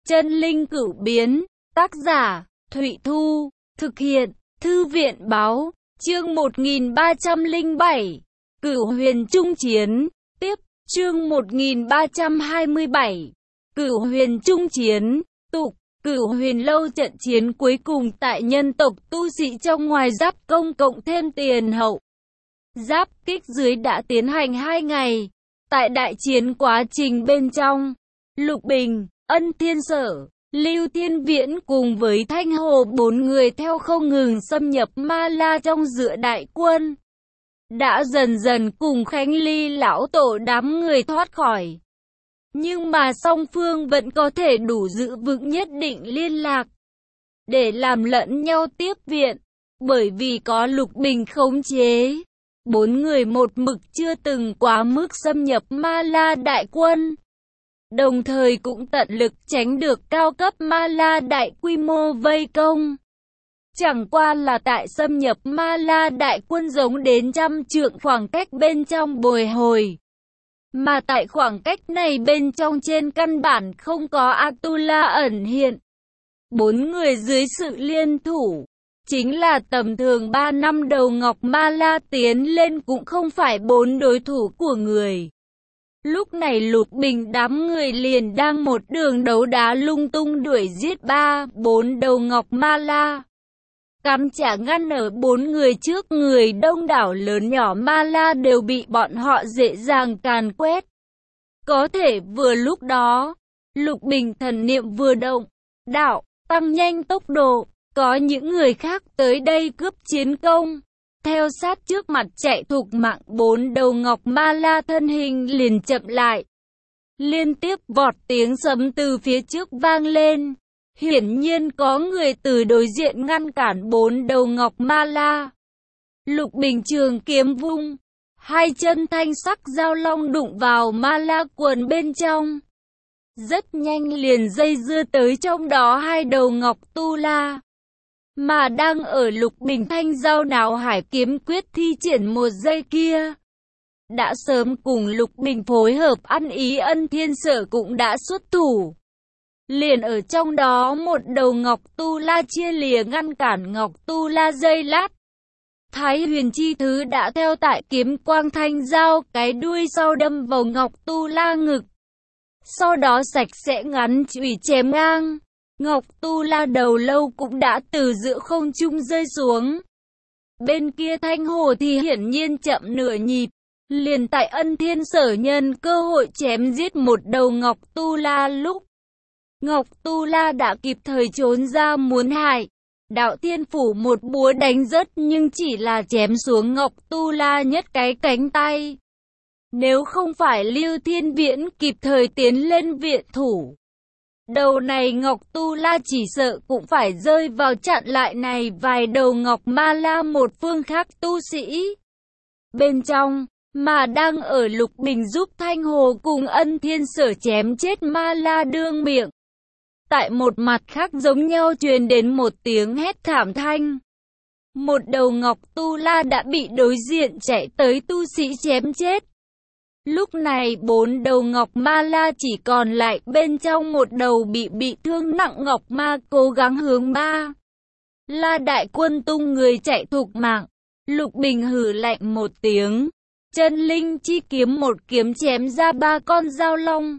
Chân linh cửu biến, tác giả, Thụy Thu, thực hiện, Thư viện Báo, chương 1307, Cửu huyền trung chiến, tiếp, chương 1327, Cửu huyền trung chiến, tục, Cửu huyền lâu trận chiến cuối cùng tại nhân tộc tu sĩ trong ngoài giáp công cộng thêm tiền hậu. Giáp kích dưới đã tiến hành 2 ngày. Tại đại chiến quá trình bên trong, Lục Bình, Ân Thiên Sở, Lưu Thiên Viễn cùng với Thanh Hồ 4 người theo không ngừng xâm nhập Ma La trong giữa đại quân. Đã dần dần cùng Khánh Ly lão tổ đám người thoát khỏi. Nhưng mà song phương vẫn có thể đủ giữ vững nhất định liên lạc để làm lẫn nhau tiếp viện, bởi vì có Lục Bình khống chế. 4 người một mực chưa từng quá mức xâm nhập Ma La đại quân, đồng thời cũng tận lực tránh được cao cấp Ma La đại quy mô vây công. Chẳng qua là tại xâm nhập Ma La đại quân giống đến 100 trượng khoảng cách bên trong bồi hồi. Mà tại khoảng cách này bên trong trên căn bản không có Atula ẩn hiện. 4 người dưới sự liên thủ, chính là tầm thường 3 năm đầu Ngọc Ma La tiến lên cũng không phải 4 đối thủ của người. Lúc này Lục Bình đám người liền đang một đường đấu đá lung tung đuổi giết 3-4 đầu Ngọc Ma La. Cắm trả ngăn ở 4 người trước người, đông đảo lớn nhỏ Ma La đều bị bọn họ dễ dàng càn quét. Có thể vừa lúc đó, Lục Bình thần niệm vừa động, đạo, tăng nhanh tốc độ. Có những người khác tới đây cướp chiến công. Theo sát trước mặt chạy thục mạng 4 đầu Ngọc Ma La thân hình liền chậm lại. Liên tiếp vọt tiếng sấm từ phía trước vang lên. Hiển nhiên có người từ đối diện ngăn cản 4 đầu Ngọc Ma La. Lục Bình trường kiếm vung, 2 chân thanh sắc giao long đụng vào Ma La quần bên trong. Rất nhanh liền dây dưa tới trong đó 2 đầu Ngọc Tu La. Mà đang ở Lục Bình thanh giao Náo Hải kiếm quyết thi triển một giây kia, đã sớm cùng Lục Bình phối hợp ăn ý Ân Thiên Sở cũng đã xuất thủ. Liền ở trong đó một đầu Ngọc Tu La chia lìa ngăn cản Ngọc Tu La giây lát. Thái Huyền Chi Thứ đã theo tại kiếm quang thanh giao cái đuôi sau đâm vào Ngọc Tu La ngực. Sau đó sạch sẽ ngắn chùy chém ngang. Ngọc Tu La đầu lâu cũng đã từ giữa không trung rơi xuống. Bên kia Thanh Hồ thì hiển nhiên chậm nửa nhịp. Liền tại Ân Thiên Sở nhân cơ hội chém giết một đầu Ngọc Tu La lúc Ngọc Tu La đã kịp thời trốn ra muốn hại. Đạo Thiên Phủ một búa đánh rớt nhưng chỉ là chém xuống Ngọc Tu La nhất cái cánh tay. Nếu không phải Lưu Thiên Viễn kịp thời tiến lên viện thủ, đầu này Ngọc Tu La chỉ sợ cũng phải rơi vào chặn lại này vài đầu Ngọc Ma La một phương khác tu sĩ. Bên trong, mà đang ở Lục Bình giúp Thanh Hồ cùng Ân Thiên Sở chém chết Ma La đương miệng. Tại một mặt khác giống nhau truyền đến một tiếng hét thảm thanh. Một đầu Ngọc Tu La đã bị đối diện chạy tới tu sĩ chém chết. Lúc này 4 đầu Ngọc Ma La chỉ còn lại bên trong một đầu bị thương nặng Ngọc Ma cố gắng hướng Ma La đại quân tung người chạy thục mạng. Lục Bình hừ lạnh một tiếng, chân linh chi kiếm một kiếm chém ra 3 con dao long.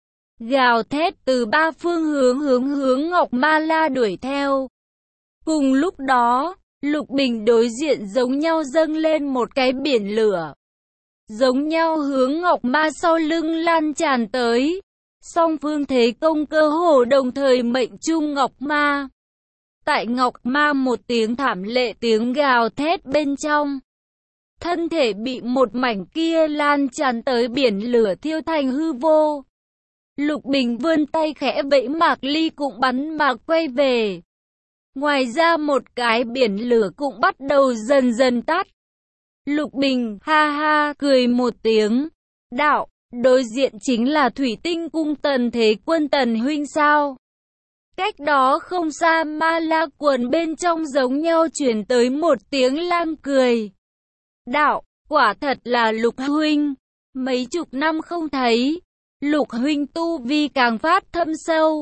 Gào thét từ 3 phương hướng Ngọc Ma La đuổi theo. Cùng lúc đó, Lục Bình đối diện giống nhau dâng lên một cái biển lửa. Giống nhau hướng Ngọc Ma sau lưng lan tràn tới. Song phương thế công cơ hồ đồng thời mệnh trung Ngọc Ma. Tại Ngọc Ma một tiếng thảm lệ tiếng gào thét bên trong, thân thể bị một mảnh kia lan tràn tới biển lửa thiêu thành hư vô. Lục Bình vươn tay khẽ vẫy Mạc Ly cũng bắn mà quay về. Ngoài ra một cái biển lửa cũng bắt đầu dần dần tắt. Lục Bình ha ha cười một tiếng, đạo, đối diện chính là Thủy Tinh cung Tần Thế Quân Tần huynh sao? Cách đó không xa Ma La quần bên trong giống nhau truyền tới một tiếng lang cười. Đạo, quả thật là Lục huynh, mấy chục năm không thấy, Lục huynh tu vi càng phát thâm sâu.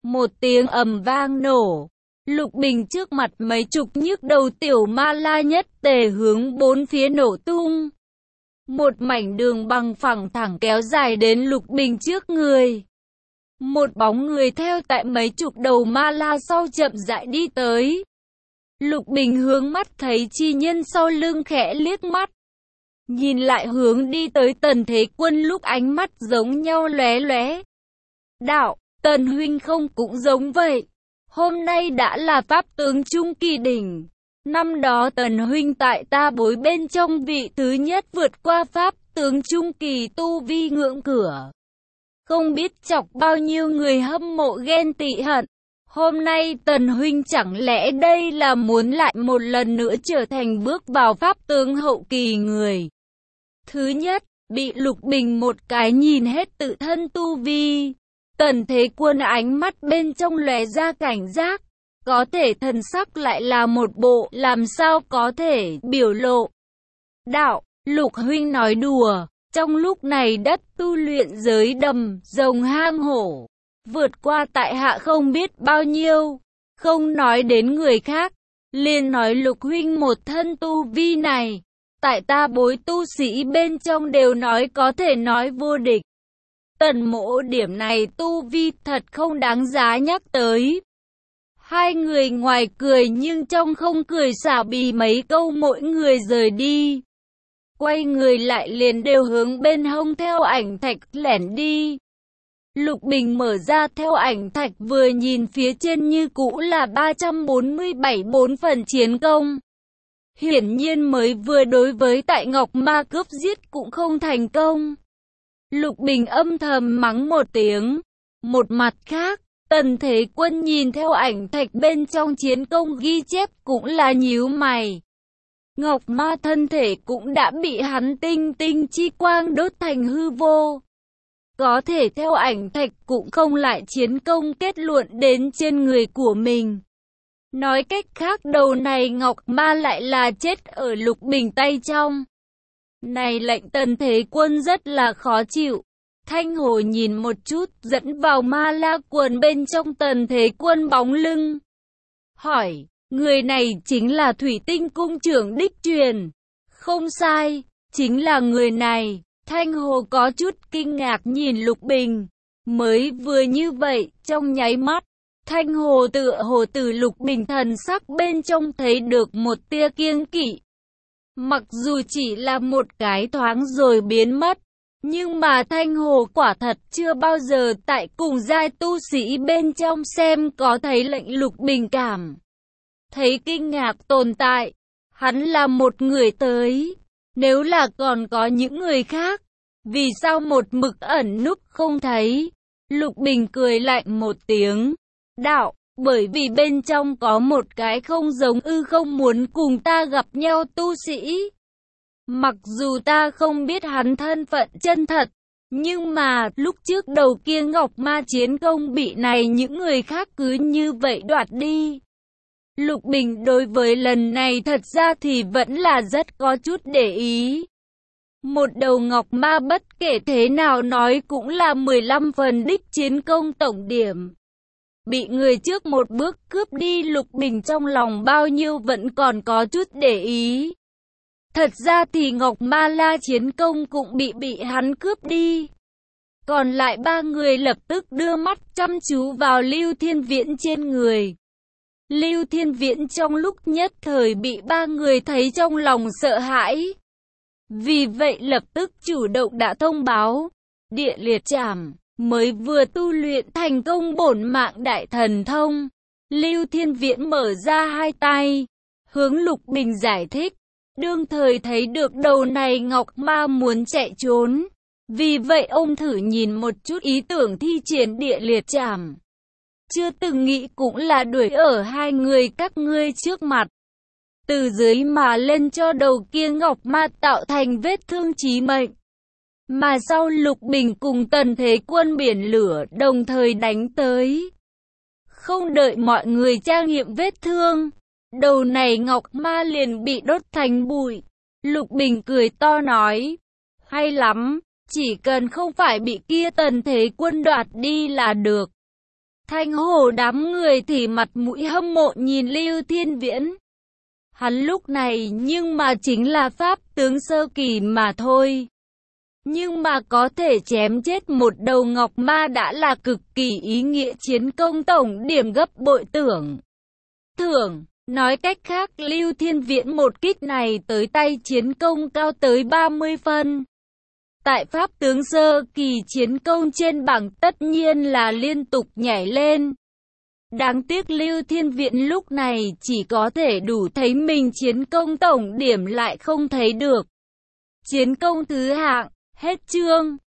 Một tiếng ầm vang nổ. Lục Bình trước mặt mấy chục nhức đầu tiểu ma la nhất tề hướng bốn phía nổ tung. Một mảnh đường bằng phẳng thẳng kéo dài đến Lục Bình trước người. Một bóng người theo tại mấy chục đầu ma la sau chậm rãi đi tới. Lục Bình hướng mắt thấy chi nhân sau lưng khẽ liếc mắt. Nhìn lại hướng đi tới Tần Thế Quân lúc ánh mắt giống nhau lóe lóe. Đạo, Tần huynh không cũng giống vậy. Hôm nay đã là pháp tướng trung kỳ đỉnh. Năm đó Tần huynh tại ta bối bên trong vị thứ nhất vượt qua pháp tướng trung kỳ tu vi ngưỡng cửa. Không biết chọc bao nhiêu người hâm mộ ghen tị hận. Hôm nay Tần huynh chẳng lẽ đây là muốn lại một lần nữa trở thành bước vào pháp tướng hậu kỳ người. Thứ nhất, bị Lục Bình một cái nhìn hết tự thân tu vi. Tần Thế Quân ánh mắt bên trong lóe ra cảnh giác. Có thể thần sắc lại là một bộ, làm sao có thể biểu lộ. Đạo, Lục huynh nói đùa. Trong lúc này đất tu luyện giới đầm, rồng hang hổ. Vượt qua tại hạ không biết bao nhiêu. Không nói đến người khác. Liền nói Lục huynh một thân tu vi này. Tại ta bối tu sĩ bên trong đều nói có thể nói vô địch. Tần mỗ điểm này tu vi thật không đáng giá nhắc tới. Hai người ngoài cười nhưng trong không cười xả bì mấy câu mỗi người rời đi. Quay người lại liền đều hướng bên hông theo ảnh thạch lẻn đi. Lục Bình mở ra theo ảnh thạch vừa nhìn phía trên như cũ là 347 4 phần chiến công. Hiển nhiên mới vừa đối với tại Ngọc Ma cướp giết cũng không thành công. Lục Bình âm thầm mắng một tiếng. Một mặt khác, Tần Thế Quân nhìn theo ảnh thạch bên trong chiến công ghi chép cũng là nhíu mày. Ngọc Ma thân thể cũng đã bị hắn tinh tinh chi quang đốt thành hư vô. Có thể theo ảnh thạch cũng không lại chiến công kết luận đến trên người của mình. Nói cách khác đầu này Ngọc Ma lại là chết ở Lục Bình tay trong. Này lệnh Tần Thế Quân rất là khó chịu. Thanh Hồ nhìn một chút dẫn vào ma la quần bên trong Tần Thế Quân bóng lưng. Hỏi, người này chính là Thủy Tinh Cung trưởng đích truyền. Không sai, chính là người này. Thanh Hồ có chút kinh ngạc nhìn Lục Bình. Mới vừa như vậy, trong nháy mắt, Thanh Hồ tựa hồ từ Lục Bình thần sắc bên trong thấy được một tia kiêng kỵ. Mặc dù chỉ là một cái thoáng rồi biến mất, nhưng mà Thanh Hồ quả thật chưa bao giờ tại cùng giai tu sĩ bên trong xem có thấy lệnh Lục Bình cảm. Thấy kinh ngạc tồn tại, hắn là một người tới, nếu là còn có những người khác, vì sao một mực ẩn núp không thấy? Lục Bình cười lạnh một tiếng, đạo, bởi vì bên trong có một cái không giống không muốn cùng ta gặp nhau tu sĩ. Mặc dù ta không biết hắn thân phận chân thật, nhưng mà lúc trước đầu kia Ngọc Ma chiến công bị này những người khác cứ như vậy đoạt đi. Lục Bình đối với lần này thật ra thì vẫn là rất có chút để ý. Một đầu Ngọc Ma bất kể thế nào nói cũng là 15 phần đích chiến công tổng điểm. Bị người trước một bước cướp đi Lục Bình trong lòng bao nhiêu vẫn còn có chút để ý. Thật ra thì Ngọc Ma La chiến công cũng bị hắn cướp đi. Còn lại ba người lập tức đưa mắt chăm chú vào Lưu Thiên Viễn trên người. Lưu Thiên Viễn trong lúc nhất thời bị ba người thấy trong lòng sợ hãi. Vì vậy lập tức chủ động đã thông báo. Địa liệt trảm, mới vừa tu luyện thành công bổn mạng đại thần thông. Lưu Thiên Viễn mở ra hai tay, hướng Lục Bình giải thích. Đương thời thấy được đầu này Ngọc Ma muốn chạy trốn. Vì vậy ông thử nhìn một chút ý tưởng thi triển địa liệt trảm. Chưa từng nghĩ cũng là đuổi ở hai người các ngươi trước mặt. Từ dưới mà lên cho đầu kia Ngọc Ma tạo thành vết thương chí mệnh. Mà sau Lục Bình cùng Tần Thế Quân biển lửa đồng thời đánh tới. Không đợi mọi người tra nghiệm vết thương, đầu này Ngọc Ma liền bị đốt thành bụi. Lục Bình cười to nói, hay lắm, chỉ cần không phải bị kia Tần Thế Quân đoạt đi là được. Thanh hồ đám người thì mặt mũi hâm mộ nhìn Lưu Thiên Viễn. Hắn lúc này nhưng mà chính là pháp tướng sơ kỳ mà thôi. Nhưng mà có thể chém chết một đầu ngọc ma đã là cực kỳ ý nghĩa, chiến công tổng điểm gấp bội thưởng. Nói cách khác, Lưu Thiên Viễn một kích này tới tay chiến công cao tới 30 phân. Tại pháp tướng sơ kỳ, chiến công trên bảng tất nhiên là liên tục nhảy lên. Đáng tiếc Lưu Thiên Viễn lúc này chỉ có thể đủ thấy mình chiến công tổng điểm lại không thấy được chiến công thứ hạng. Hết chương.